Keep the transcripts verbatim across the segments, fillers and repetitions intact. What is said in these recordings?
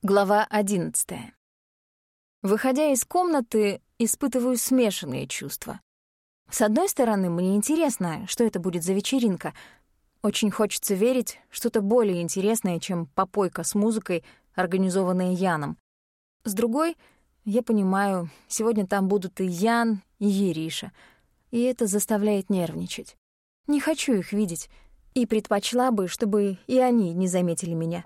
Глава одиннадцатая. Выходя из комнаты, испытываю смешанные чувства. С одной стороны, мне интересно, что это будет за вечеринка. Очень хочется верить, что-то более интересное, чем попойка с музыкой, организованная Яном. С другой, я понимаю, сегодня там будут и Ян, и Ериша, и это заставляет нервничать. Не хочу их видеть, и предпочла бы, чтобы и они не заметили меня.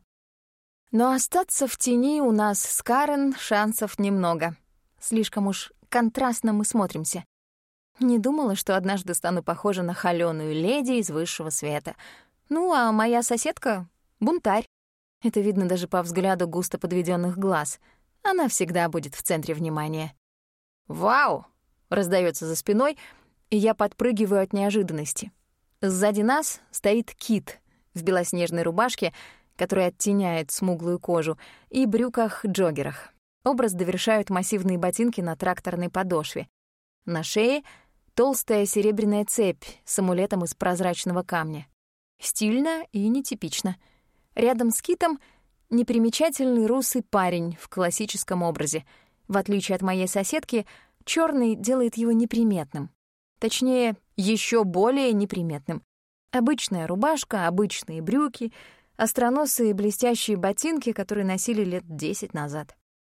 Но остаться в тени у нас с Карен шансов немного. Слишком уж контрастно мы смотримся. Не думала, что однажды стану похожа на холёную леди из высшего света. Ну, а моя соседка — бунтарь. Это видно даже по взгляду густо подведённых глаз. Она всегда будет в центре внимания. «Вау!» — раздаётся за спиной, и я подпрыгиваю от неожиданности. Сзади нас стоит Кит в белоснежной рубашке, который оттеняет смуглую кожу, и брюках-джоггерах. Образ довершают массивные ботинки на тракторной подошве. На шее — толстая серебряная цепь с амулетом из прозрачного камня. Стильно и нетипично. Рядом с Китом — непримечательный русый парень в классическом образе. В отличие от моей соседки, чёрный делает его неприметным. Точнее, ещё более неприметным. Обычная рубашка, обычные брюки — остроносые блестящие ботинки, которые носили лет десять назад.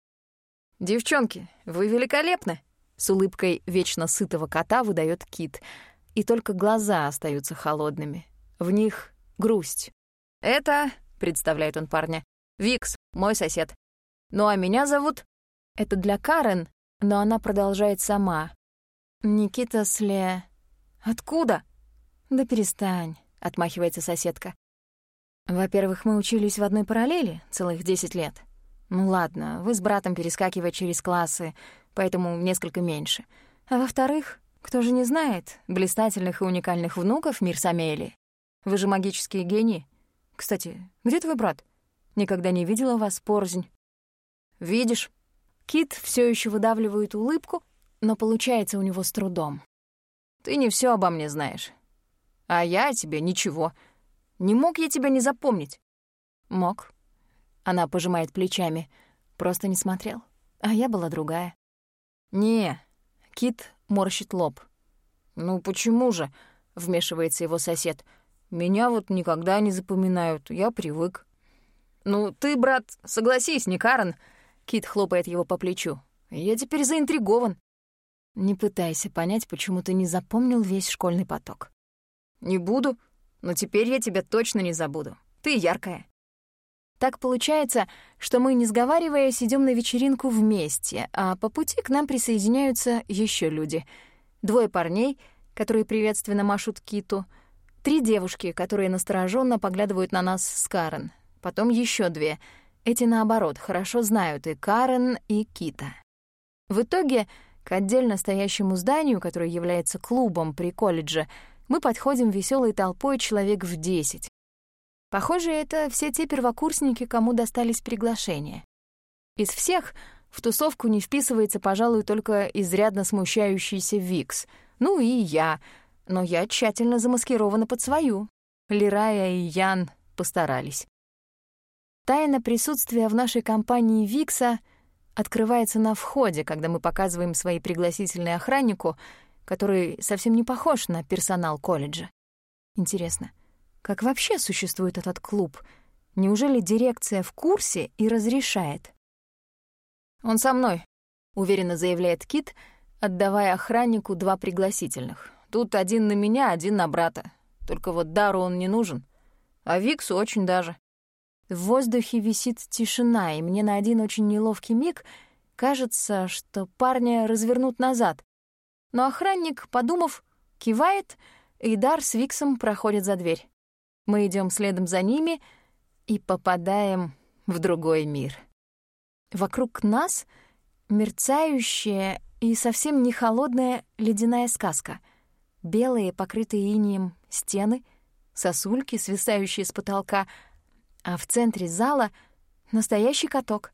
«Девчонки, вы великолепны!» — с улыбкой вечно сытого кота выдаёт Кит, и только глаза остаются холодными. В них грусть. «Это, — представляет он парня, — Викс, мой сосед. Ну а меня зовут...» Это для Карен, но она продолжает сама. «Никита Сле...» «Откуда?» «Да перестань», — отмахивается соседка. «Во-первых, мы учились в одной параллели целых десять лет. Ну ладно, вы с братом перескакиваете через классы, поэтому несколько меньше. А во-вторых, кто же не знает блистательных и уникальных внуков Мирс Амелии? Вы же магические гении. Кстати, где твой брат? Никогда не видела вас порознь». «Видишь?» Кит всё ещё выдавливает улыбку, но получается у него с трудом. «Ты не всё обо мне знаешь. А я о тебе ничего. Не мог я тебя не запомнить?» «Мог». Она пожимает плечами. Просто не смотрел. А я была другая. «Не». Кит морщит лоб. «Ну почему же?» — вмешивается его сосед. «Меня вот никогда не запоминают. Я привык». «Ну ты, брат, согласись, не Карен?» Кит хлопает его по плечу. «Я теперь заинтригован». «Не пытайся понять, почему ты не запомнил весь школьный поток». «Не буду. Но теперь я тебя точно не забуду. Ты яркая». Так получается, что мы, не сговариваясь, идём на вечеринку вместе, а по пути к нам присоединяются ещё люди. Двое парней, которые приветственно машут Киту, три девушки, которые настороженно поглядывают на нас с Карен, потом ещё две. Эти, наоборот, хорошо знают и Карен, и Кита. В итоге к отдельно стоящему зданию, которое является клубом при колледже, мы подходим весёлой толпой человек в десять. Похоже, это все те первокурсники, кому достались приглашения. Из всех в тусовку не вписывается, пожалуй, только изрядно смущающийся Викс. Ну и я, но я тщательно замаскирована под свою. Лирая и Ян постарались. Тайна присутствия в нашей компании Викса открывается на входе, когда мы показываем свои пригласительные охраннику, который совсем не похож на персонал колледжа. Интересно, как вообще существует этот клуб? Неужели дирекция в курсе и разрешает? «Он со мной», — уверенно заявляет Кит, отдавая охраннику два пригласительных. «Тут один на меня, один на брата. Только вот дару он не нужен. А Виксу очень даже». В воздухе висит тишина, и мне на один очень неловкий миг кажется, что парня развернут назад. Но охранник, подумав, кивает, и дар с Виксом проходит за дверь. Мы идём следом за ними и попадаем в другой мир. Вокруг нас мерцающая и совсем не холодная ледяная сказка. Белые, покрытые инеем стены, сосульки, свисающие с потолка, а в центре зала — настоящий каток.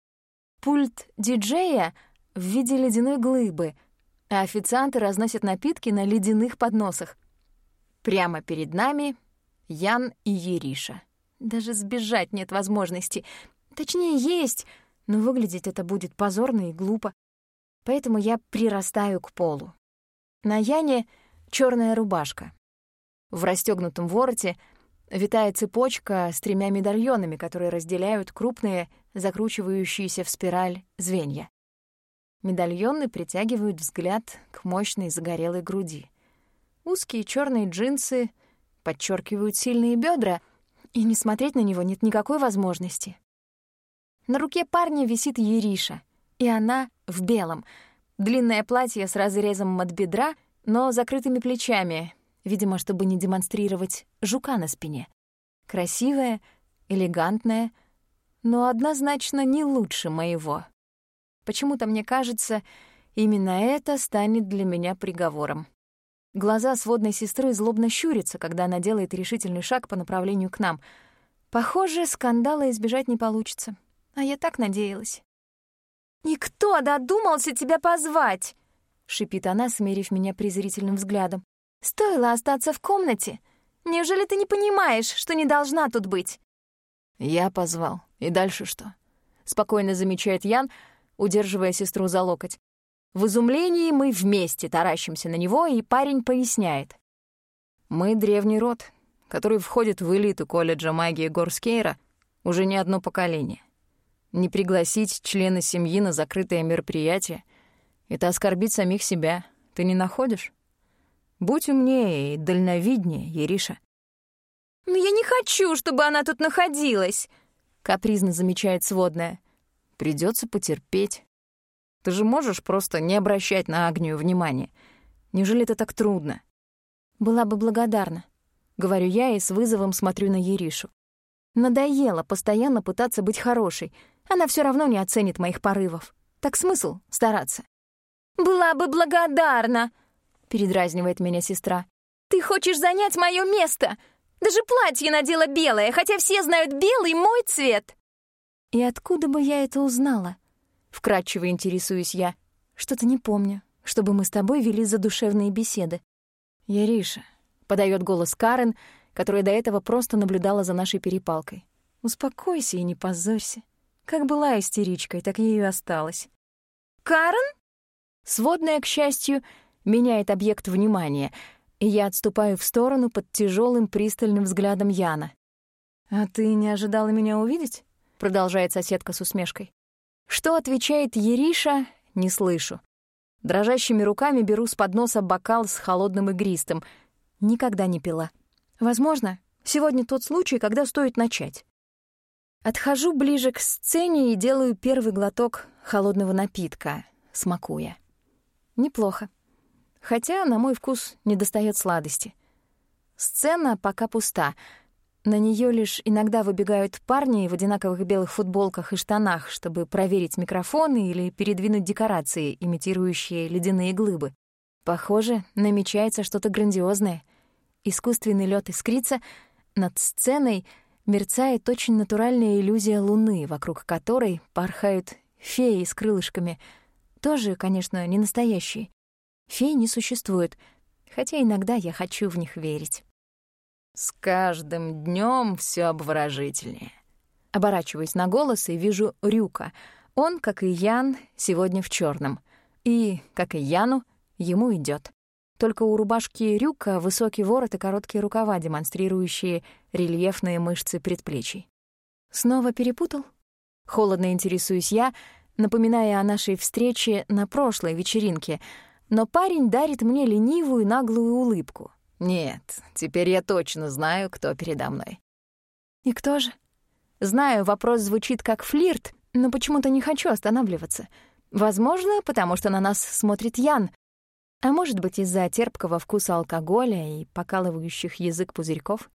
Пульт диджея в виде ледяной глыбы — а официанты разносят напитки на ледяных подносах. Прямо перед нами Ян и Ериша. Даже сбежать нет возможности. Точнее, есть, но выглядеть это будет позорно и глупо. Поэтому я прирастаю к полу. На Яне черная рубашка. В расстёгнутом вороте витая цепочка с тремя медальонами, которые разделяют крупные, закручивающиеся в спираль звенья. Медальоны притягивают взгляд к мощной загорелой груди. Узкие черные джинсы подчеркивают сильные бедра, и не смотреть на него нет никакой возможности. На руке парня висит Ериша, и она в белом. Длинное платье с разрезом от бедра, но закрытыми плечами, видимо, чтобы не демонстрировать жука на спине. Красивая, элегантная, но однозначно не лучше моего. Почему-то мне кажется, именно это станет для меня приговором. Глаза сводной сестры злобно щурятся, когда она делает решительный шаг по направлению к нам. Похоже, скандала избежать не получится. А я так надеялась. «И кто додумался тебя позвать?» — шипит она, смерив меня презрительным взглядом. «Стоило остаться в комнате. Неужели ты не понимаешь, что не должна тут быть?» «Я позвал. И дальше что?» — спокойно замечает Ян, удерживая сестру за локоть. В изумлении мы вместе таращимся на него, и парень поясняет. «Мы древний род, который входит в элиту колледжа магии Горскейра уже не одно поколение. Не пригласить члена семьи на закрытое мероприятие — это оскорбить самих себя. Ты не находишь? Будь умнее и дальновиднее, Ериша». «Но я не хочу, чтобы она тут находилась», — капризно замечает сводная. «Придётся потерпеть. Ты же можешь просто не обращать на Агнию внимания. Неужели это так трудно?» «Была бы благодарна», — говорю я и с вызовом смотрю на Еришу. Надоело постоянно пытаться быть хорошей. Она всё равно не оценит моих порывов. Так смысл стараться? «Была бы благодарна», — передразнивает меня сестра. «Ты хочешь занять моё место? Даже платье надела белое, хотя все знают белый мой цвет». «И откуда бы я это узнала?» — вкратчиво интересуюсь я. «Что-то не помню, чтобы мы с тобой вели задушевные беседы». «Ериша», — подает голос Карен, которая до этого просто наблюдала за нашей перепалкой. «Успокойся и не позорься. Как была истеричкой, так ею и осталась». «Карен?» Сводная, к счастью, меняет объект внимания, и я отступаю в сторону под тяжелым пристальным взглядом Яна. «А ты не ожидала меня увидеть?» — продолжает соседка с усмешкой. Что отвечает Ериша, не слышу. Дрожащими руками беру с подноса бокал с холодным игристым. Никогда не пила. Возможно, сегодня тот случай, когда стоит начать. Отхожу ближе к сцене и делаю первый глоток холодного напитка, смакуя. Неплохо. Хотя, на мой вкус, недостаёт сладости. Сцена пока пуста. На неё лишь иногда выбегают парни в одинаковых белых футболках и штанах, чтобы проверить микрофоны или передвинуть декорации, имитирующие ледяные глыбы. Похоже, намечается что-то грандиозное. Искусственный лёд искрится, над сценой мерцает очень натуральная иллюзия луны, вокруг которой порхают феи с крылышками. Тоже, конечно, не настоящие. Фей не существует, хотя иногда я хочу в них верить. «С каждым днём всё обворожительнее». Оборачиваюсь на голос и вижу Рюка. Он, как и Ян, сегодня в чёрном. И, как и Яну, ему идёт. Только у рубашки Рюка высокий ворот и короткие рукава, демонстрирующие рельефные мышцы предплечий. Снова перепутал? Холодно интересуюсь я, напоминая о нашей встрече на прошлой вечеринке, но парень дарит мне ленивую наглую улыбку. «Нет, теперь я точно знаю, кто передо мной». «И кто же?» Знаю, вопрос звучит как флирт, но почему-то не хочу останавливаться. Возможно, потому что на нас смотрит Ян, а может быть, из-за терпкого вкуса алкоголя и покалывающих язык пузырьков.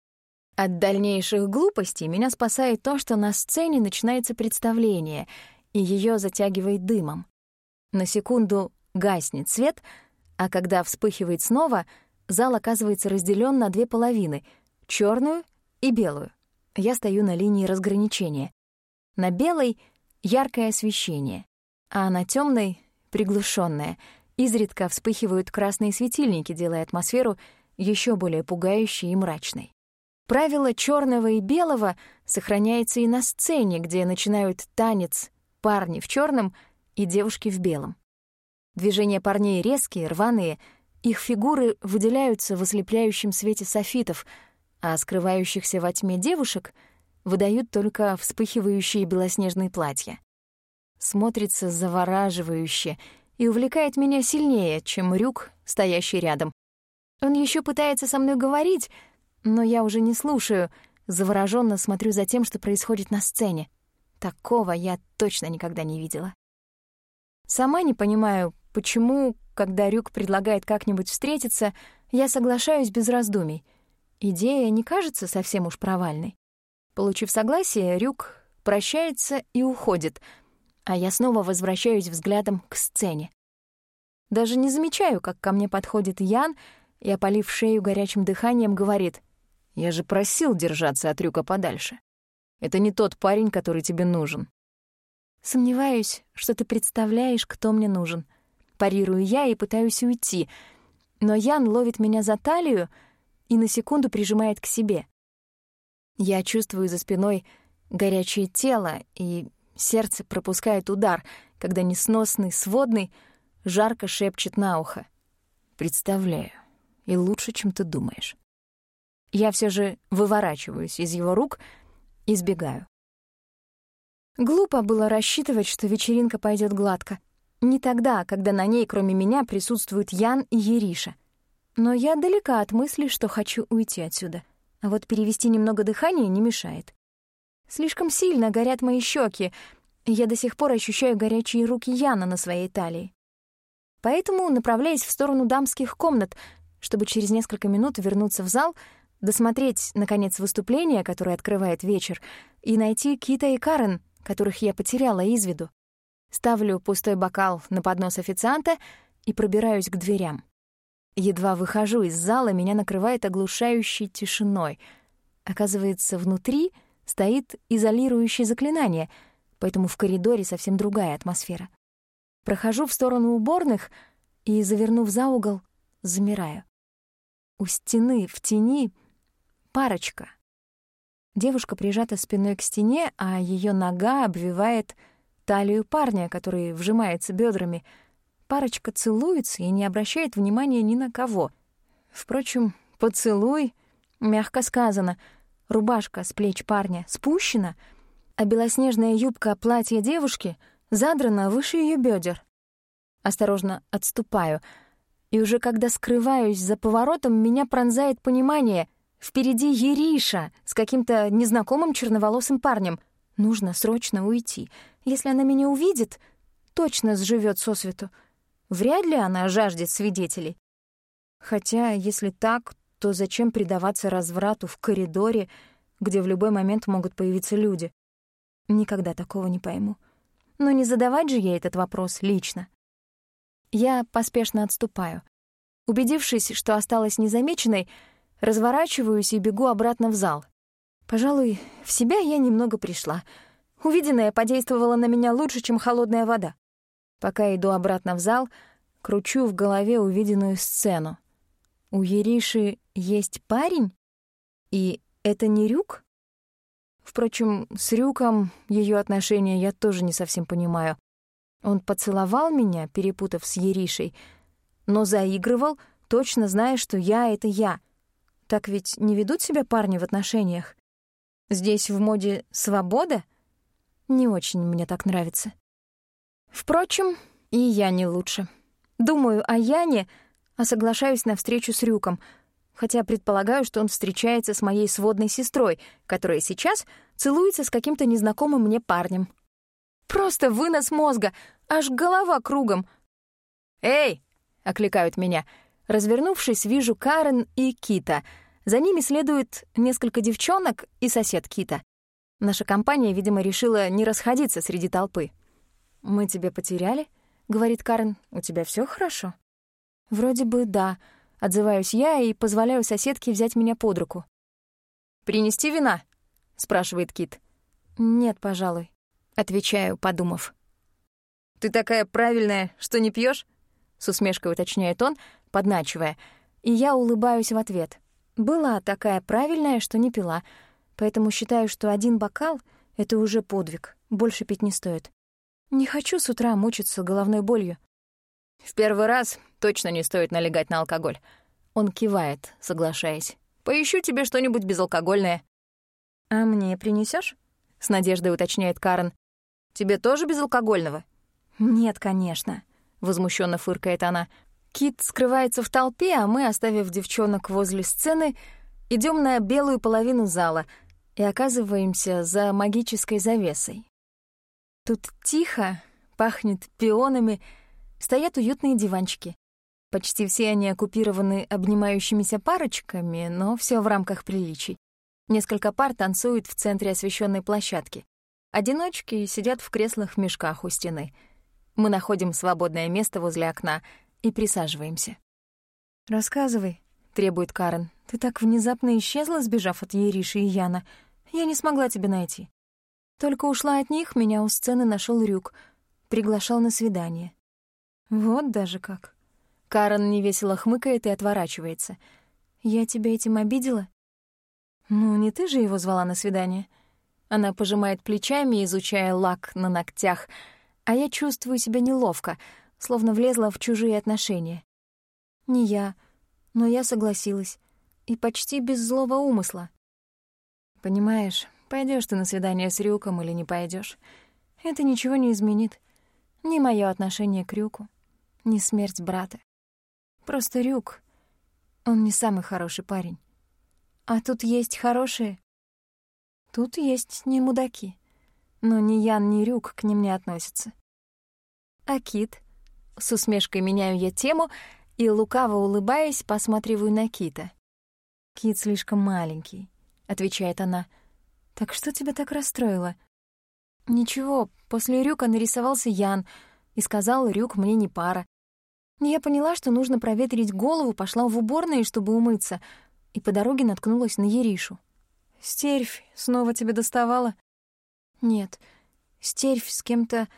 От дальнейших глупостей меня спасает то, что на сцене начинается представление, и её затягивает дымом. На секунду гаснет свет, а когда вспыхивает снова, зал оказывается разделён на две половины — чёрную и белую. Я стою на линии разграничения. На белой — яркое освещение, а на тёмной — приглушённое. Изредка вспыхивают красные светильники, делая атмосферу ещё более пугающей и мрачной. Правило черного и белого сохраняется и на сцене, где начинают танец парни в черном и девушки в белом. Движения парней резкие, рваные, их фигуры выделяются в ослепляющем свете софитов, а скрывающихся во тьме девушек выдают только вспыхивающие белоснежные платья. Смотрится завораживающе и увлекает меня сильнее, чем Рюк, стоящий рядом. Он еще пытается со мной говорить, но я уже не слушаю, завороженно смотрю за тем, что происходит на сцене. Такого я точно никогда не видела. Сама не понимаю, почему, когда Рюк предлагает как-нибудь встретиться, я соглашаюсь без раздумий. Идея не кажется совсем уж провальной. Получив согласие, Рюк прощается и уходит, а я снова возвращаюсь взглядом к сцене. Даже не замечаю, как ко мне подходит Ян и, опалив шею горячим дыханием, говорит: «Я же просил держаться от Рюка подальше. Это не тот парень, который тебе нужен». «Сомневаюсь, что ты представляешь, кто мне нужен». Парирую я и пытаюсь уйти, но Ян ловит меня за талию и на секунду прижимает к себе. Я чувствую за спиной горячее тело, и сердце пропускает удар, когда несносный сводный жарко шепчет на ухо: «Представляю, и лучше, чем ты думаешь». Я все же выворачиваюсь из его рук и сбегаю. Глупо было рассчитывать, что вечеринка пойдет гладко. Не тогда, когда на ней, кроме меня, присутствуют Ян и Ериша. Но я далека от мысли, что хочу уйти отсюда. А вот перевести немного дыхания не мешает. Слишком сильно горят мои щеки, и я до сих пор ощущаю горячие руки Яна на своей талии. Поэтому направляюсь в сторону дамских комнат, чтобы через несколько минут вернуться в зал, досмотреть, наконец, выступление, которое открывает вечер, и найти Кита и Карен, которых я потеряла из виду. Ставлю пустой бокал на поднос официанта и пробираюсь к дверям. Едва выхожу из зала, меня накрывает оглушающей тишиной. Оказывается, внутри стоит изолирующее заклинание, поэтому в коридоре совсем другая атмосфера. Прохожу в сторону уборных и, завернув за угол, замираю. У стены в тени парочка. Девушка прижата спиной к стене, а ее нога обвивает талию парня, который вжимается бедрами. Парочка целуется и не обращает внимания ни на кого. Впрочем, поцелуй, мягко сказано. Рубашка с плеч парня спущена, а белоснежная юбка платья девушки задрана выше ее бедер. Осторожно отступаю, и уже когда скрываюсь за поворотом, меня пронзает понимание: впереди Ериша с каким-то незнакомым черноволосым парнем. Нужно срочно уйти. Если она меня увидит, точно сживет сосвету. Вряд ли она жаждет свидетелей. Хотя, если так, то зачем предаваться разврату в коридоре, где в любой момент могут появиться люди? Никогда такого не пойму. Но не задавать же ей этот вопрос лично. Я поспешно отступаю. Убедившись, что осталась незамеченной, разворачиваюсь и бегу обратно в зал. Пожалуй, в себя я немного пришла. Увиденное подействовало на меня лучше, чем холодная вода. Пока иду обратно в зал, кручу в голове увиденную сцену. У Ериши есть парень? И это не Рюк? Впрочем, с Рюком ее отношения я тоже не совсем понимаю. Он поцеловал меня, перепутав с Еришей, но заигрывал, точно зная, что я — это я. Так ведь не ведут себя парни в отношениях? Здесь в моде свобода? Не очень мне так нравится. Впрочем, и я не лучше. Думаю о Яне, а соглашаюсь на встречу с Рюком, хотя предполагаю, что он встречается с моей сводной сестрой, которая сейчас целуется с каким-то незнакомым мне парнем. Просто вынос мозга, аж голова кругом. «Эй!» — окликают меня. Развернувшись, вижу Карен и Кита. За ними следует несколько девчонок и сосед Кита. Наша компания, видимо, решила не расходиться среди толпы. «Мы тебя потеряли?» — говорит Карен. «У тебя все хорошо?» «Вроде бы да», — отзываюсь я и позволяю соседке взять меня под руку. «Принести вина?» — спрашивает Кит. «Нет, пожалуй», — отвечаю, подумав. «Ты такая правильная, что не пьешь? С усмешкой уточняет он, подначивая, и я улыбаюсь в ответ. Была такая правильная, что не пила, поэтому считаю, что один бокал — это уже подвиг, больше пить не стоит. Не хочу с утра мучиться головной болью. В первый раз точно не стоит налегать на алкоголь. Он кивает, соглашаясь. Поищу тебе что-нибудь безалкогольное. А мне принесешь? С надеждой уточняет Карен. Тебе тоже безалкогольного? Нет, конечно. Возмущенно фыркает она. Кит скрывается в толпе, а мы, оставив девчонок возле сцены, идем на белую половину зала и оказываемся за магической завесой. Тут тихо, пахнет пионами, стоят уютные диванчики. Почти все они оккупированы обнимающимися парочками, но все в рамках приличий. Несколько пар танцуют в центре освещенной площадки. Одиночки сидят в креслах-мешках у стены. Мы находим свободное место возле окна и присаживаемся. «Рассказывай», — требует Карен. «Ты так внезапно исчезла, сбежав от Ериши и Яна. Я не смогла тебя найти. Только ушла от них, меня у сцены нашел Рюк. Приглашал на свидание». «Вот даже как». Карен невесело хмыкает и отворачивается. «Я тебя этим обидела?» «Ну, не ты же его звала на свидание?» Она пожимает плечами, изучая лак на ногтях, а я чувствую себя неловко, словно влезла в чужие отношения. «Не я, но я согласилась. И почти без злого умысла». «Понимаешь, пойдёшь ты на свидание с Рюком или не пойдёшь, это ничего не изменит. Ни моё отношение к Рюку, ни смерть брата. Просто Рюк, он не самый хороший парень. А тут есть хорошие. Тут есть не мудаки. Но ни Ян, ни Рюк к ним не относятся. А Кит?» С усмешкой меняю я тему и, лукаво улыбаясь, посматриваю на Кита. «Кит слишком маленький», — отвечает она. «Так что тебя так расстроило?» «Ничего, после Рюка нарисовался Ян и сказал, Рюк мне не пара. Я поняла, что нужно проветрить голову, пошла в уборную, чтобы умыться, и по дороге наткнулась на Еришу. «Стервь снова тебя доставала?» «Нет, стервь с кем-то...»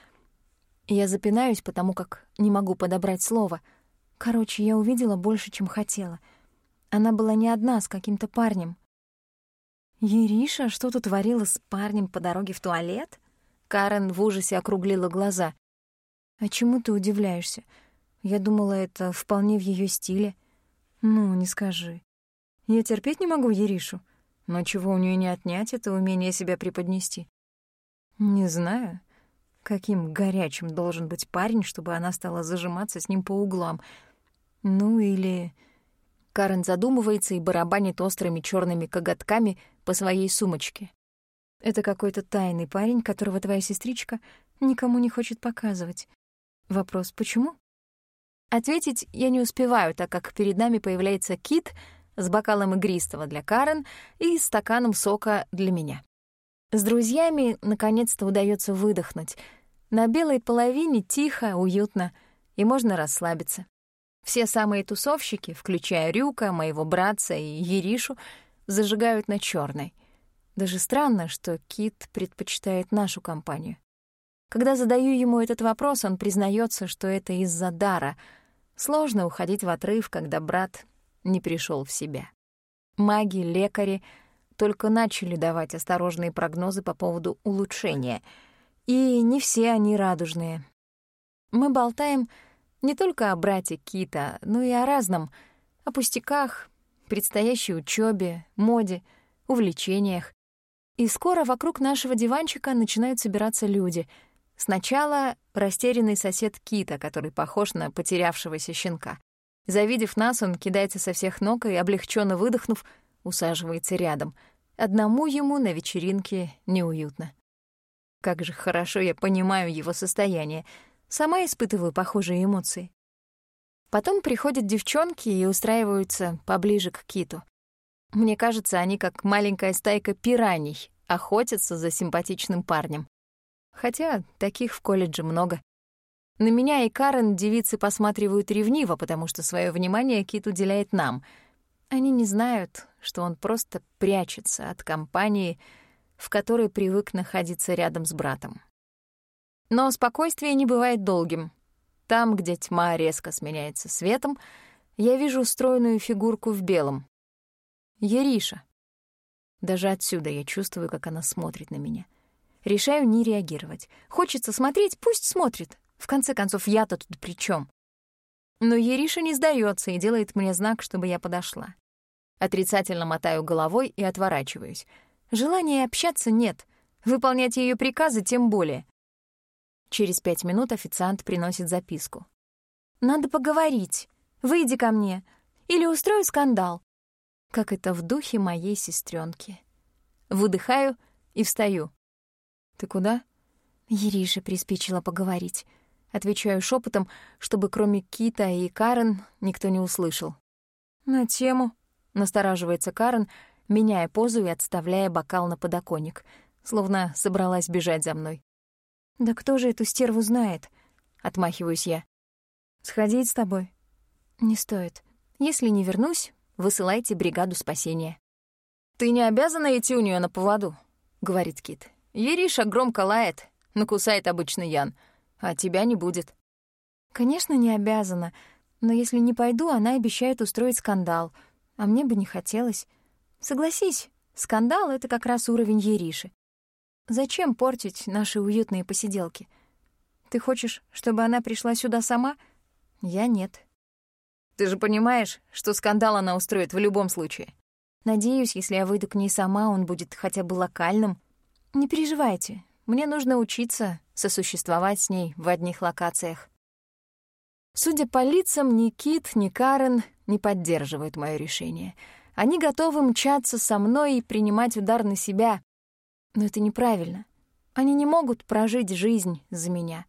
Я запинаюсь, потому как не могу подобрать слово. Короче, я увидела больше, чем хотела. Она была не одна, с каким-то парнем. «Ериша что-то творила с парнем по дороге в туалет?» Карен в ужасе округлила глаза. «А чему ты удивляешься? Я думала, это вполне в её стиле». «Ну, не скажи. Я терпеть не могу Еришу, но чего у неё не отнять, это умение себя преподнести. Не знаю, каким горячим должен быть парень, чтобы она стала зажиматься с ним по углам. Ну или...» Карен задумывается и барабанит острыми чёрными коготками по своей сумочке. «Это какой-то тайный парень, которого твоя сестричка никому не хочет показывать. Вопрос, почему?» Ответить я не успеваю, так как перед нами появляется Кит с бокалом игристого для Карен и стаканом сока для меня. С друзьями наконец-то удается выдохнуть. На белой половине тихо, уютно, и можно расслабиться. Все самые тусовщики, включая Рюка, моего братца и Еришу, зажигают на чёрной. Даже странно, что Кит предпочитает нашу компанию. Когда задаю ему этот вопрос, он признается, что это из-за дара. Сложно уходить в отрыв, когда брат не пришел в себя. Маги, лекари только начали давать осторожные прогнозы по поводу улучшения, и не все они радужные. Мы болтаем не только о брате Кита, но и о разном, о пустяках, предстоящей учёбе, моде, увлечениях. И скоро вокруг нашего диванчика начинают собираться люди. Сначала растерянный сосед Кита, который похож на потерявшегося щенка. Завидев нас, он кидается со всех ног и, облегченно выдохнув, усаживается рядом. Одному ему на вечеринке неуютно. Как же хорошо я понимаю его состояние. Сама испытываю похожие эмоции. Потом приходят девчонки и устраиваются поближе к Киту. Мне кажется, они как маленькая стайка пираний охотятся за симпатичным парнем. Хотя таких в колледже много. На меня и Карен девицы посматривают ревниво, потому что свое внимание Кит уделяет нам. Они не знают, что он просто прячется от компании, в которой привык находиться рядом с братом. Но спокойствие не бывает долгим. Там, где тьма резко сменяется светом, я вижу стройную фигурку в белом. Ериша. Даже отсюда я чувствую, как она смотрит на меня. Решаю не реагировать. Хочется смотреть, пусть смотрит. В конце концов, я-то тут при чем? Но Ериша не сдается и делает мне знак, чтобы я подошла. Отрицательно мотаю головой и отворачиваюсь. Желания общаться нет. Выполнять ее приказы тем более. Через пять минут официант приносит записку. «Надо поговорить. Выйди ко мне. Или устрою скандал». Как это в духе моей сестренки. Выдыхаю и встаю. «Ты куда?» Ериша приспичила поговорить. Отвечаю шепотом, чтобы кроме Кита и Карен никто не услышал. «На тему», — настораживается Карен, меняя позу и отставляя бокал на подоконник, словно собралась бежать за мной. «Да кто же эту стерву знает?» — отмахиваюсь я. «Сходить с тобой?» «Не стоит. Если не вернусь, высылайте бригаду спасения». «Ты не обязана идти у нее на поводу», — говорит Кит. «Ериша громко лает, но кусает обычно Ян, а тебя не будет». «Конечно, не обязана, но если не пойду, она обещает устроить скандал, а мне бы не хотелось. Согласись, скандал — это как раз уровень Ериши. Зачем портить наши уютные посиделки? Ты хочешь, чтобы она пришла сюда сама? Я нет». «Ты же понимаешь, что скандал она устроит в любом случае?» «Надеюсь, если я выйду к ней сама, он будет хотя бы локальным. Не переживайте, мне нужно учиться сосуществовать с ней в одних локациях». Судя по лицам, ни Кит, ни Карен не поддерживают моё решение. Они готовы мчаться со мной и принимать удар на себя. Но это неправильно. Они не могут прожить жизнь за меня.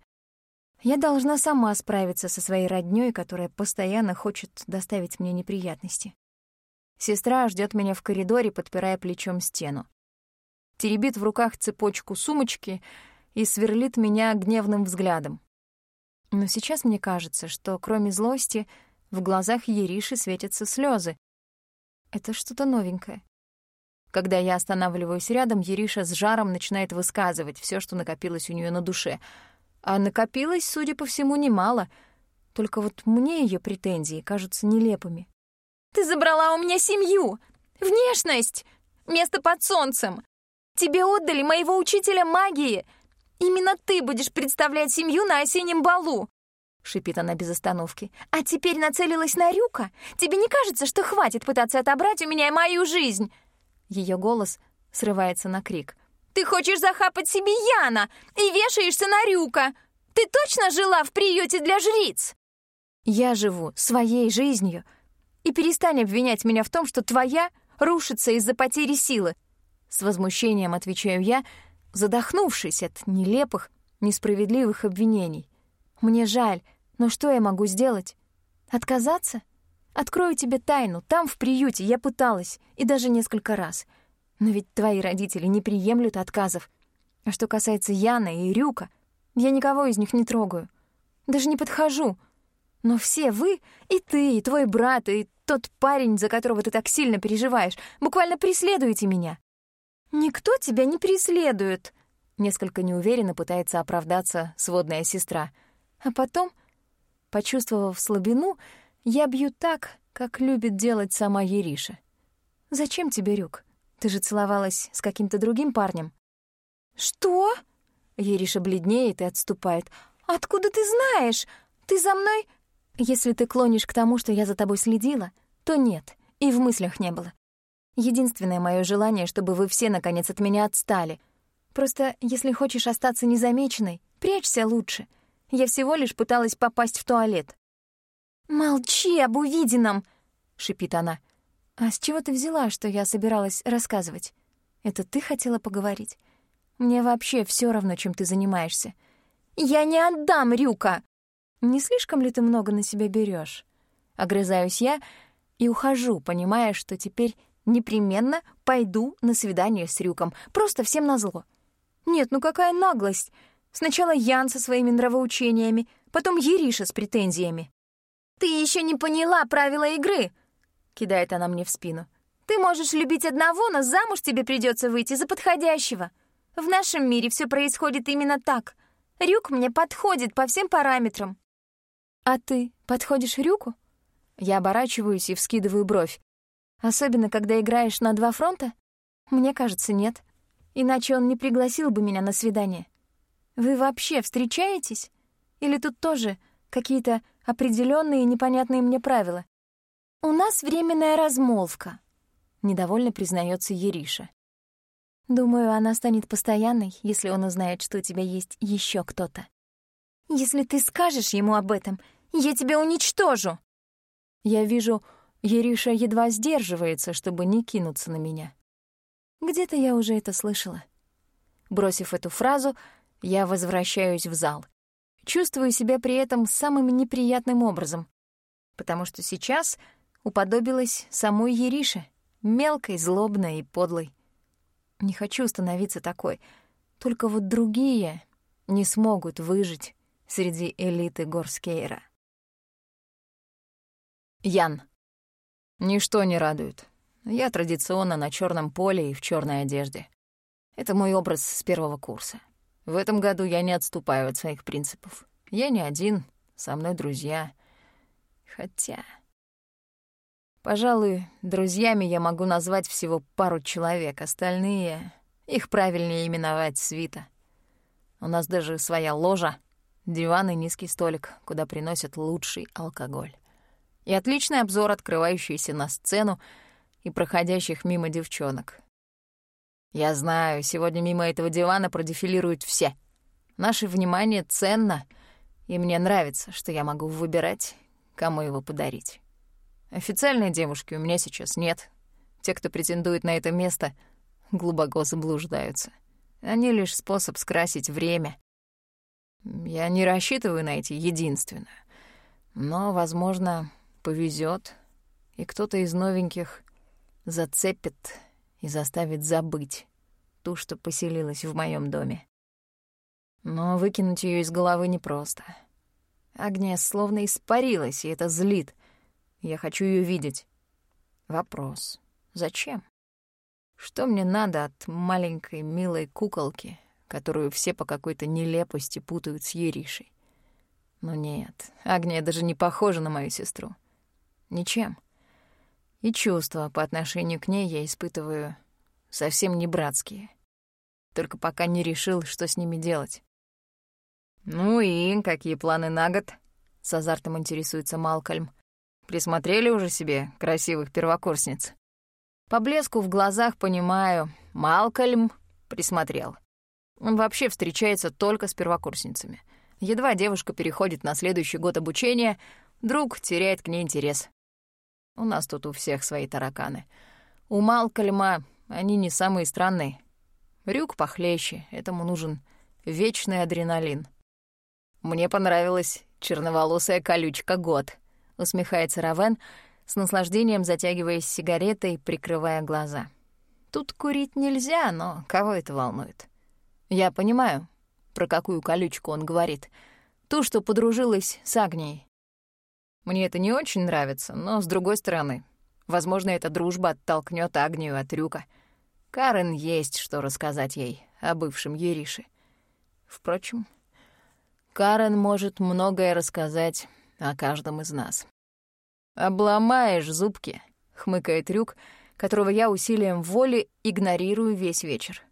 Я должна сама справиться со своей роднёй, которая постоянно хочет доставить мне неприятности. Сестра ждёт меня в коридоре, подпирая плечом стену. Теребит в руках цепочку сумочки и сверлит меня гневным взглядом. Но сейчас мне кажется, что кроме злости в глазах Ериши светятся слёзы. Это что-то новенькое. Когда я останавливаюсь рядом, Ериша с жаром начинает высказывать всё, что накопилось у неё на душе. А накопилось, судя по всему, немало. Только вот мне её претензии кажутся нелепыми. «Ты забрала у меня семью, внешность, место под солнцем. Тебе отдали моего учителя магии. Именно ты будешь представлять семью на осеннем балу», — шипит она без остановки. «А теперь нацелилась на Рюка? Тебе не кажется, что хватит пытаться отобрать у меня мою жизнь?» Её голос срывается на крик. «Ты хочешь захапать себе Яна и вешаешься на Рюка! Ты точно жила в приюте для жриц?» «Я живу своей жизнью, и перестань обвинять меня в том, что твоя рушится из-за потери силы». С возмущением отвечаю я, задохнувшись от нелепых, несправедливых обвинений. Мне жаль, но что я могу сделать? Отказаться? Открою тебе тайну, там, в приюте, я пыталась, и даже несколько раз. Но ведь твои родители не приемлют отказов. А что касается Яна и Рюка, я никого из них не трогаю. Даже не подхожу. Но все вы, и ты, и твой брат, и тот парень, за которого ты так сильно переживаешь, буквально преследуете меня. «Никто тебя не преследует», — несколько неуверенно пытается оправдаться сводная сестра. А потом, почувствовав слабину, я бью так, как любит делать сама Ериша. «Зачем тебе Рюк? Ты же целовалась с каким-то другим парнем». «Что?» — Ериша бледнеет и отступает. «Откуда ты знаешь? Ты за мной...» «Если ты клонишь к тому, что я за тобой следила, то нет, и в мыслях не было. Единственное моё желание, чтобы вы все, наконец, от меня отстали. Просто, если хочешь остаться незамеченной, прячься лучше. Я всего лишь пыталась попасть в туалет». «Молчи об увиденном!» — шипит она. «А с чего ты взяла, что я собиралась рассказывать? Это ты хотела поговорить? Мне вообще всё равно, чем ты занимаешься». «Я не отдам Рюка!» «Не слишком ли ты много на себя берёшь?» Огрызаюсь я и ухожу, понимая, что теперь непременно пойду на свидание с Рюком, просто всем назло. Нет, ну какая наглость! Сначала Ян со своими нравоучениями, потом Ериша с претензиями. «Ты еще не поняла правила игры!» — кидает она мне в спину. «Ты можешь любить одного, но замуж тебе придется выйти за подходящего. В нашем мире все происходит именно так. Рюк мне подходит по всем параметрам». «А ты подходишь Рюку?» Я оборачиваюсь и вскидываю бровь. Особенно, когда играешь на два фронта? Мне кажется, нет. Иначе он не пригласил бы меня на свидание. Вы вообще встречаетесь? Или тут тоже какие-то определенные непонятные мне правила? У нас временная размолвка, недовольно признается Ериша. Думаю, она станет постоянной, если он узнает, что у тебя есть еще кто-то. Если ты скажешь ему об этом, я тебя уничтожу. Я вижу, Ериша едва сдерживается, чтобы не кинуться на меня. Где-то я уже это слышала. Бросив эту фразу, я возвращаюсь в зал. Чувствую себя при этом самым неприятным образом, потому что сейчас уподобилась самой Ерише, мелкой, злобной и подлой. Не хочу становиться такой, только вот другие не смогут выжить среди элиты Горскейра. Ян. Ничто не радует. Я традиционно на черном поле и в черной одежде. Это мой образ с первого курса. В этом году я не отступаю от своих принципов. Я не один, со мной друзья. Хотя... Пожалуй, друзьями я могу назвать всего пару человек. Остальные... Их правильнее именовать свита. У нас даже своя ложа, диван и низкий столик, куда приносят лучший алкоголь. И отличный обзор, открывающийся на сцену и проходящих мимо девчонок. Я знаю, сегодня мимо этого дивана продефилируют все. Наше внимание ценно, и мне нравится, что я могу выбирать, кому его подарить. Официальной девушки у меня сейчас нет. Те, кто претендует на это место, глубоко заблуждаются. Они лишь способ скрасить время. Я не рассчитываю найти единственную. Но, возможно, повезет, и кто-то из новеньких зацепит и заставит забыть ту, что поселилась в моем доме. Но выкинуть ее из головы непросто. Агния словно испарилась, и это злит. Я хочу ее видеть. Вопрос: зачем? Что мне надо от маленькой милой куколки, которую все по какой-то нелепости путают с Еришей? Но нет, Агния даже не похожа на мою сестру. Ничем. И чувства по отношению к ней я испытываю совсем не братские. Только пока не решил, что с ними делать. «Ну и какие планы на год?» — с азартом интересуется Малкольм. «Присмотрели уже себе красивых первокурсниц?» По блеску в глазах понимаю, Малкольм присмотрел. Он вообще встречается только с первокурсницами. Едва девушка переходит на следующий год обучения, друг теряет к ней интерес. У нас тут у всех свои тараканы. У Малкольма они не самые странные. Рюк похлеще, этому нужен вечный адреналин. «Мне понравилась черноволосая колючка год», — усмехается Равен, с наслаждением затягиваясь сигаретой, прикрывая глаза. Тут курить нельзя, но кого это волнует? Я понимаю, про какую колючку он говорит. Ту, что подружилась с Агнией. Мне это не очень нравится, но, с другой стороны, возможно, эта дружба оттолкнёт Агнию от Рюка. Карен есть что рассказать ей о бывшем Ерише. Впрочем, Карен может многое рассказать о каждом из нас. «Обломаешь зубки», — хмыкает Рюк, которого я усилием воли игнорирую весь вечер.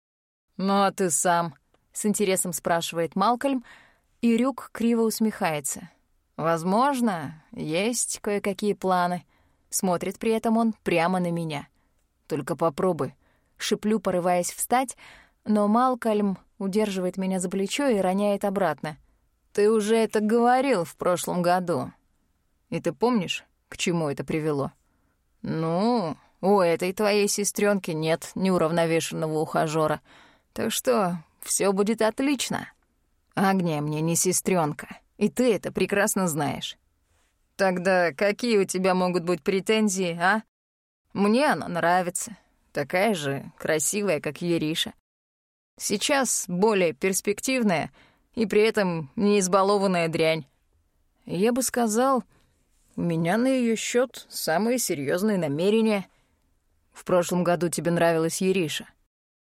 «Ну а ты сам?» — с интересом спрашивает Малкольм, и Рюк криво усмехается. «Возможно, есть кое-какие планы». Смотрит при этом он прямо на меня. «Только попробуй». Шиплю, порываясь встать, но Малкольм удерживает меня за плечо и роняет обратно. «Ты уже это говорил в прошлом году. И ты помнишь, к чему это привело? Ну, у этой твоей сестренки нет неуравновешенного ухажёра. Так что все будет отлично. Агния мне не сестренка, и ты это прекрасно знаешь. Тогда какие у тебя могут быть претензии, а? Мне она нравится, такая же красивая, как Ериша. Сейчас более перспективная и при этом не избалованная дрянь. Я бы сказал, у меня на ее счет самые серьезные намерения. В прошлом году тебе нравилась Ериша.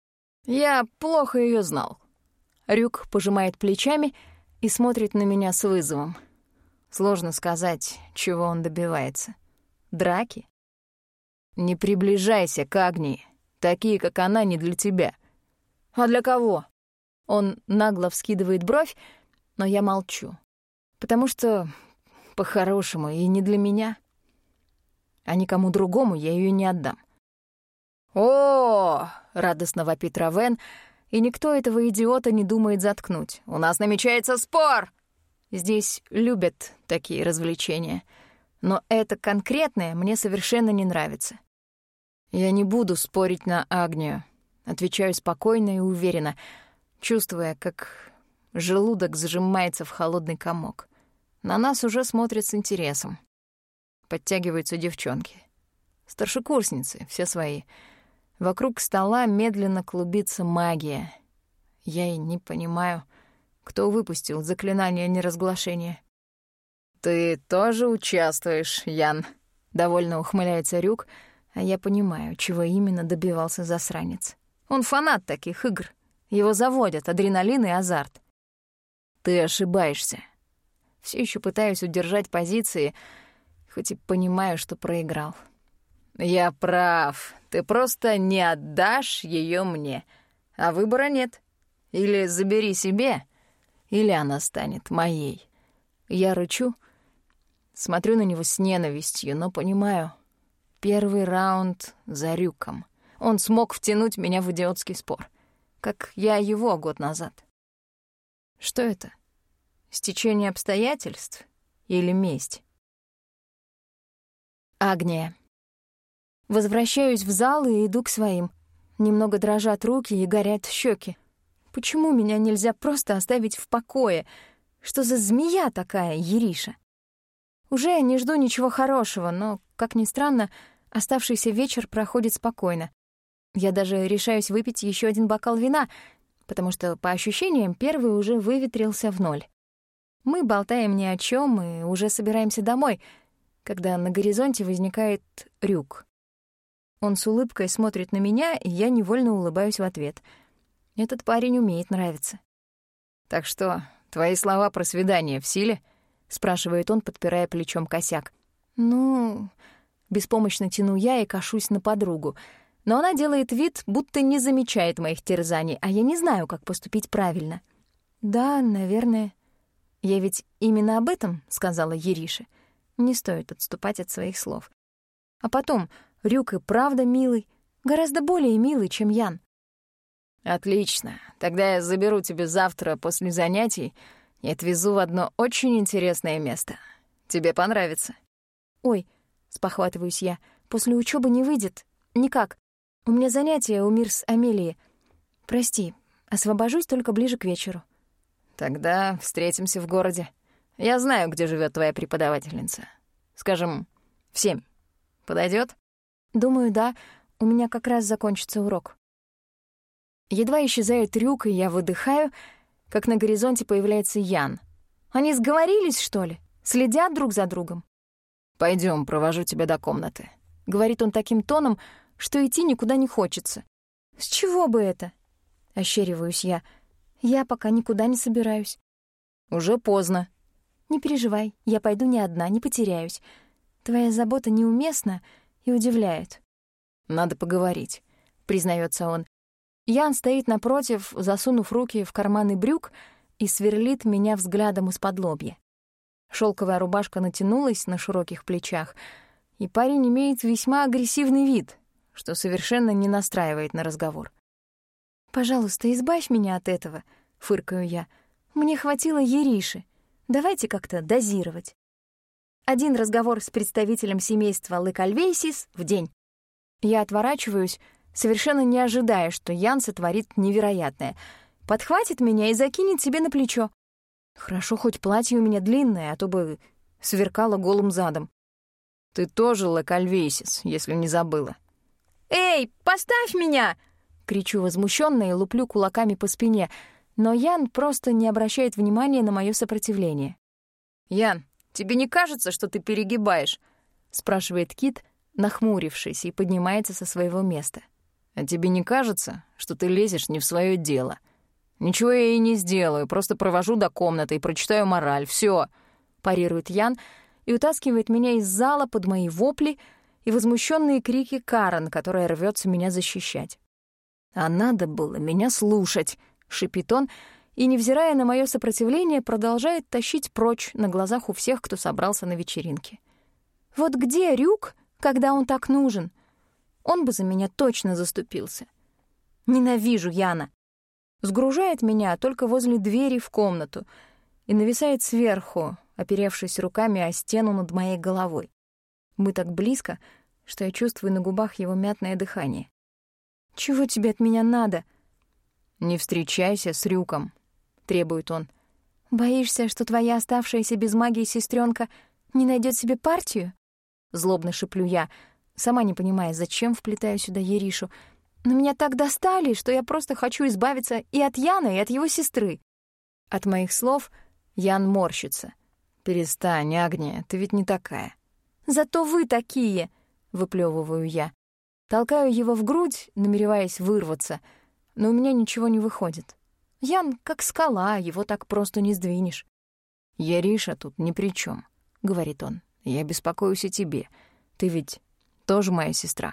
Я плохо ее знал. Рюк пожимает плечами и смотрит на меня с вызовом. Сложно сказать, чего он добивается. Драки? «Не приближайся к Агнии. Такие, как она, не для тебя». «А для кого?» Он нагло вскидывает бровь, но я молчу. Потому что, по-хорошему, и не для меня. А никому другому я ее не отдам. «О!» — радостно вопит Равен, и никто этого идиота не думает заткнуть. «У нас намечается спор!» Здесь любят такие развлечения. Но это конкретное мне совершенно не нравится. «Я не буду спорить на Агнию», — отвечаю спокойно и уверенно, чувствуя, как желудок сжимается в холодный комок. На нас уже смотрят с интересом. Подтягиваются девчонки. Старшекурсницы, все свои. Вокруг стола медленно клубится магия. Я и не понимаю, кто выпустил заклинание неразглашения. «Ты тоже участвуешь, Ян?» — довольно ухмыляется Рюк, а я понимаю, чего именно добивался засранец. Он фанат таких игр. Его заводят адреналин и азарт. «Ты ошибаешься». Все еще пытаюсь удержать позиции, хоть и понимаю, что проиграл. «Я прав. Ты просто не отдашь ее мне. А выбора нет. Или забери себе, или она станет моей». Я рычу, смотрю на него с ненавистью, но понимаю. Первый раунд за Рюком. Он смог втянуть меня в идиотский спор, как я его год назад. Что это? Стечение обстоятельств или месть? Агния. Возвращаюсь в зал и иду к своим. Немного дрожат руки и горят щеки. Почему меня нельзя просто оставить в покое? Что за змея такая, Ериша? Уже не жду ничего хорошего, но, как ни странно, оставшийся вечер проходит спокойно. Я даже решаюсь выпить еще один бокал вина, потому что, по ощущениям, первый уже выветрился в ноль. Мы болтаем ни о чем и уже собираемся домой, когда на горизонте возникает Рюк. Он с улыбкой смотрит на меня, и я невольно улыбаюсь в ответ. Этот парень умеет нравиться. «Так что, твои слова про свидание в силе?» — спрашивает он, подпирая плечом косяк. «Ну...» — беспомощно тяну я и кашусь на подругу. Но она делает вид, будто не замечает моих терзаний, а я не знаю, как поступить правильно. «Да, наверное...» «Я ведь именно об этом сказала Ерише. Не стоит отступать от своих слов. А потом, Рюк и правда милый, гораздо более милый, чем Ян». «Отлично. Тогда я заберу тебя завтра после занятий и отвезу в одно очень интересное место. Тебе понравится». «Ой», — спохватываюсь я, — «после учебы не выйдет. Никак. У меня занятия у Мирс Амелии. Прости, освобожусь только ближе к вечеру». «Тогда встретимся в городе. Я знаю, где живет твоя преподавательница. Скажем, в семь. Подойдет? «Думаю, да. У меня как раз закончится урок». Едва исчезает Рюк, и я выдыхаю, как на горизонте появляется Ян. Они сговорились, что ли? Следят друг за другом? «Пойдём, провожу тебя до комнаты», — говорит он таким тоном, что идти никуда не хочется. «С чего бы это?» — ощериваюсь я. «Я пока никуда не собираюсь». «Уже поздно». «Не переживай, я пойду не одна, не потеряюсь. Твоя забота неуместна и удивляет». «Надо поговорить», — признается он. Ян стоит напротив, засунув руки в карманы брюк, и сверлит меня взглядом из-под лобья. Шелковая рубашка натянулась на широких плечах, и парень имеет весьма агрессивный вид, что совершенно не настраивает на разговор. «Пожалуйста, избавь меня от этого», — фыркаю я. «Мне хватило Ериши. Давайте как-то дозировать. Один разговор с представителем семейства Лекальвейсис в день». Я отворачиваюсь, совершенно не ожидая, что Ян сотворит невероятное. Подхватит меня и закинет себе на плечо. Хорошо, хоть платье у меня длинное, а то бы сверкало голым задом. «Ты тоже Лекальвейсис, если не забыла». «Эй, поставь меня!» — кричу возмущённо и луплю кулаками по спине, но Ян просто не обращает внимания на моё сопротивление. «Ян, тебе не кажется, что ты перегибаешь?» — спрашивает Кит, нахмурившись, и поднимается со своего места. «А тебе не кажется, что ты лезешь не в своё дело? Ничего я и не сделаю, просто провожу до комнаты и прочитаю мораль. Всё», — парирует Ян и утаскивает меня из зала под мои вопли и возмущенные крики Карен, которая рвется меня защищать. «А надо было меня слушать», — шипит он, и, невзирая на мое сопротивление, продолжает тащить прочь на глазах у всех, кто собрался на вечеринке. Вот где Рюк, когда он так нужен? Он бы за меня точно заступился. Ненавижу Яна. Сгружает меня только возле двери в комнату и нависает сверху, оперевшись руками о стену над моей головой. Мы так близко, что я чувствую на губах его мятное дыхание. «Чего тебе от меня надо?» «Не встречайся с Рюком», — требует он. «Боишься, что твоя оставшаяся без магии сестренка не найдет себе партию?» Злобно шеплю я, сама не понимая, зачем вплетаю сюда Еришу. «Но меня так достали, что я просто хочу избавиться и от Яна, и от его сестры». От моих слов Ян морщится. «Перестань, Агния, ты ведь не такая». «Зато вы такие!» — выплёвываю я. Толкаю его в грудь, намереваясь вырваться, но у меня ничего не выходит. Ян как скала, его так просто не сдвинешь. «Яриша тут ни при чём», — говорит он. «Я беспокоюсь о тебе. Ты ведь тоже моя сестра».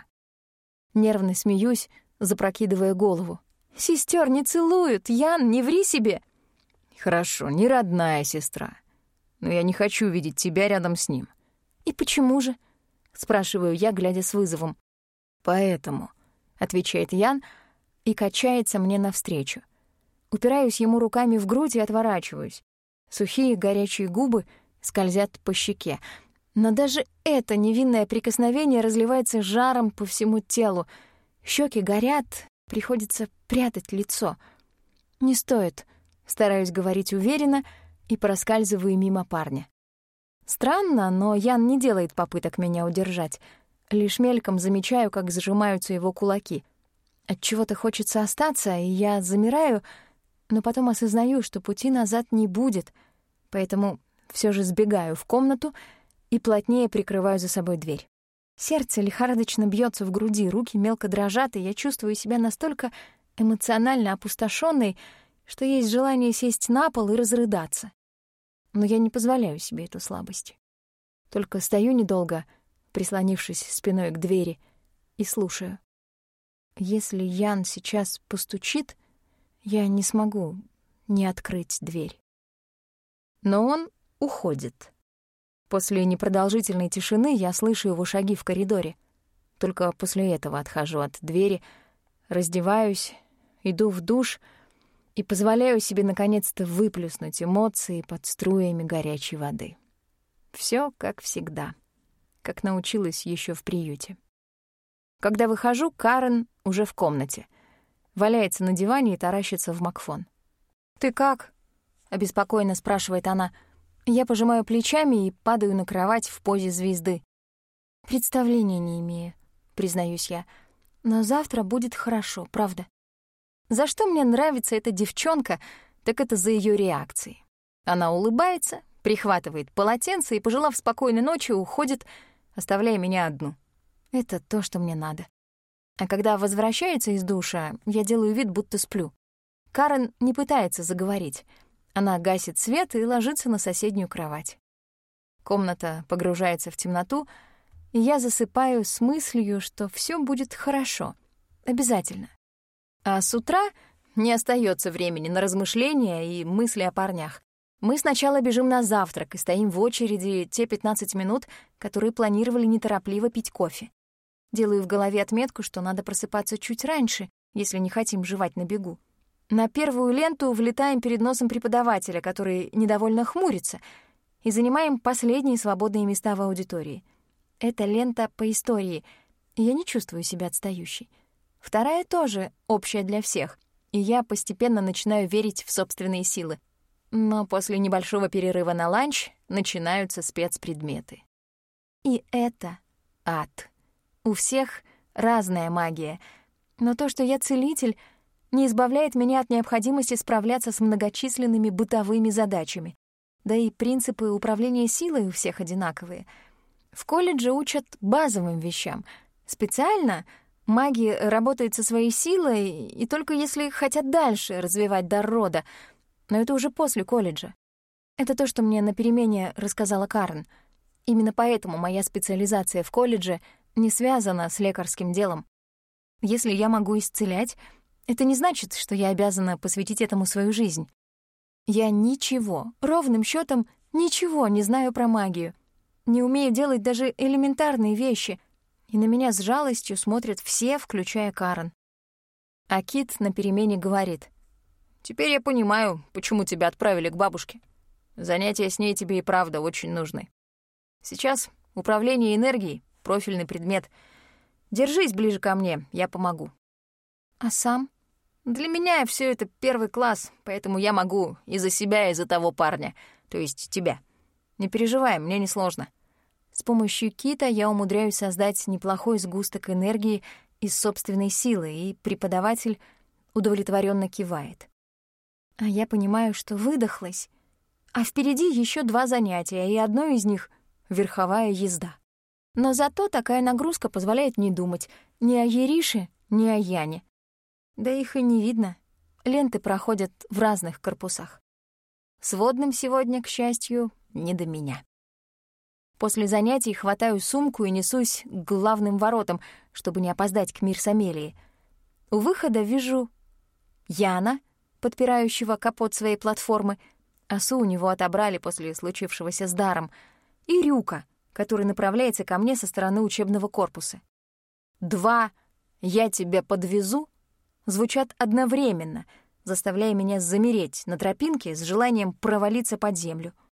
Нервно смеюсь, запрокидывая голову. «Сестёр не целуют, Ян, не ври себе!» «Хорошо, не родная сестра, но я не хочу видеть тебя рядом с ним». «И почему же?» — спрашиваю я, глядя с вызовом. «Поэтому», — отвечает Ян и качается мне навстречу. Упираюсь ему руками в грудь и отворачиваюсь. Сухие горячие губы скользят по щеке. Но даже это невинное прикосновение разливается жаром по всему телу. Щеки горят, приходится прятать лицо. «Не стоит», — стараюсь говорить уверенно и проскальзываю мимо парня. Странно, но Ян не делает попыток меня удержать. Лишь мельком замечаю, как сжимаются его кулаки. Отчего-то хочется остаться, и я замираю, но потом осознаю, что пути назад не будет, поэтому все же сбегаю в комнату и плотнее прикрываю за собой дверь. Сердце лихорадочно бьется в груди, руки мелко дрожат, и я чувствую себя настолько эмоционально опустошенной, что есть желание сесть на пол и разрыдаться. Но я не позволяю себе эту слабость. Только стою недолго, прислонившись спиной к двери, и слушаю. Если Ян сейчас постучит, я не смогу не открыть дверь. Но он уходит. После непродолжительной тишины я слышу его шаги в коридоре. Только после этого отхожу от двери, раздеваюсь, иду в душ и позволяю себе наконец-то выплеснуть эмоции под струями горячей воды. Всё как всегда, как научилась ещё в приюте. Когда выхожу, Карен уже в комнате. Валяется на диване и таращится в Макфон. «Ты как?» — обеспокоенно спрашивает она. Я пожимаю плечами и падаю на кровать в позе звезды. «Представления не имею», — признаюсь я. «Но завтра будет хорошо, правда». За что мне нравится эта девчонка, так это за её реакции. Она улыбается, прихватывает полотенце и, пожелав спокойной ночи, уходит, оставляя меня одну. Это то, что мне надо. А когда возвращается из душа, я делаю вид, будто сплю. Карен не пытается заговорить. Она гасит свет и ложится на соседнюю кровать. Комната погружается в темноту, и я засыпаю с мыслью, что всё будет хорошо. Обязательно. А с утра не остаётся времени на размышления и мысли о парнях. Мы сначала бежим на завтрак и стоим в очереди те пятнадцать минут, которые планировали неторопливо пить кофе. Делаю в голове отметку, что надо просыпаться чуть раньше, если не хотим жевать на бегу. На первую ленту влетаем перед носом преподавателя, который недовольно хмурится, и занимаем последние свободные места в аудитории. Это лента по истории, и я не чувствую себя отстающей. Вторая тоже общая для всех, и я постепенно начинаю верить в собственные силы. Но после небольшого перерыва на ланч начинаются спецпредметы. И это ад. У всех разная магия, но то, что я целитель, не избавляет меня от необходимости справляться с многочисленными бытовыми задачами. Да и принципы управления силой у всех одинаковые. В колледже учат базовым вещам. Специально маги работают со своей силой, и только если хотят дальше развивать дар рода. Но это уже после колледжа. Это то, что мне на перемене рассказала Карен. Именно поэтому моя специализация в колледже не связано с лекарским делом. Если я могу исцелять, это не значит, что я обязана посвятить этому свою жизнь. Я ничего, ровным счетом ничего не знаю про магию. Не умею делать даже элементарные вещи. И на меня с жалостью смотрят все, включая Карен. А Кит на перемене говорит: «Теперь я понимаю, почему тебя отправили к бабушке. Занятия с ней тебе и правда очень нужны. Сейчас управление энергией — профильный предмет. Держись ближе ко мне, я помогу». «А сам?» «Для меня все это первый класс, поэтому я могу и за себя, и за того парня, то есть тебя. Не переживай, мне несложно». С помощью Кита я умудряюсь создать неплохой сгусток энергии из собственной силы, и преподаватель удовлетворенно кивает. А я понимаю, что выдохлась, а впереди еще два занятия, и одно из них — верховая езда. Но зато такая нагрузка позволяет не думать ни о Ерише, ни о Яне. Да их и не видно. Ленты проходят в разных корпусах. С водным сегодня, к счастью, не до меня. После занятий хватаю сумку и несусь к главным воротам, чтобы не опоздать к Мирсамелии. У выхода вижу Яна, подпирающего капот своей платформы. Осу у него отобрали после случившегося с даром. И Рюка, который направляется ко мне со стороны учебного корпуса. Два «я тебя подвезу» звучат одновременно, заставляя меня замереть на тропинке с желанием провалиться под землю.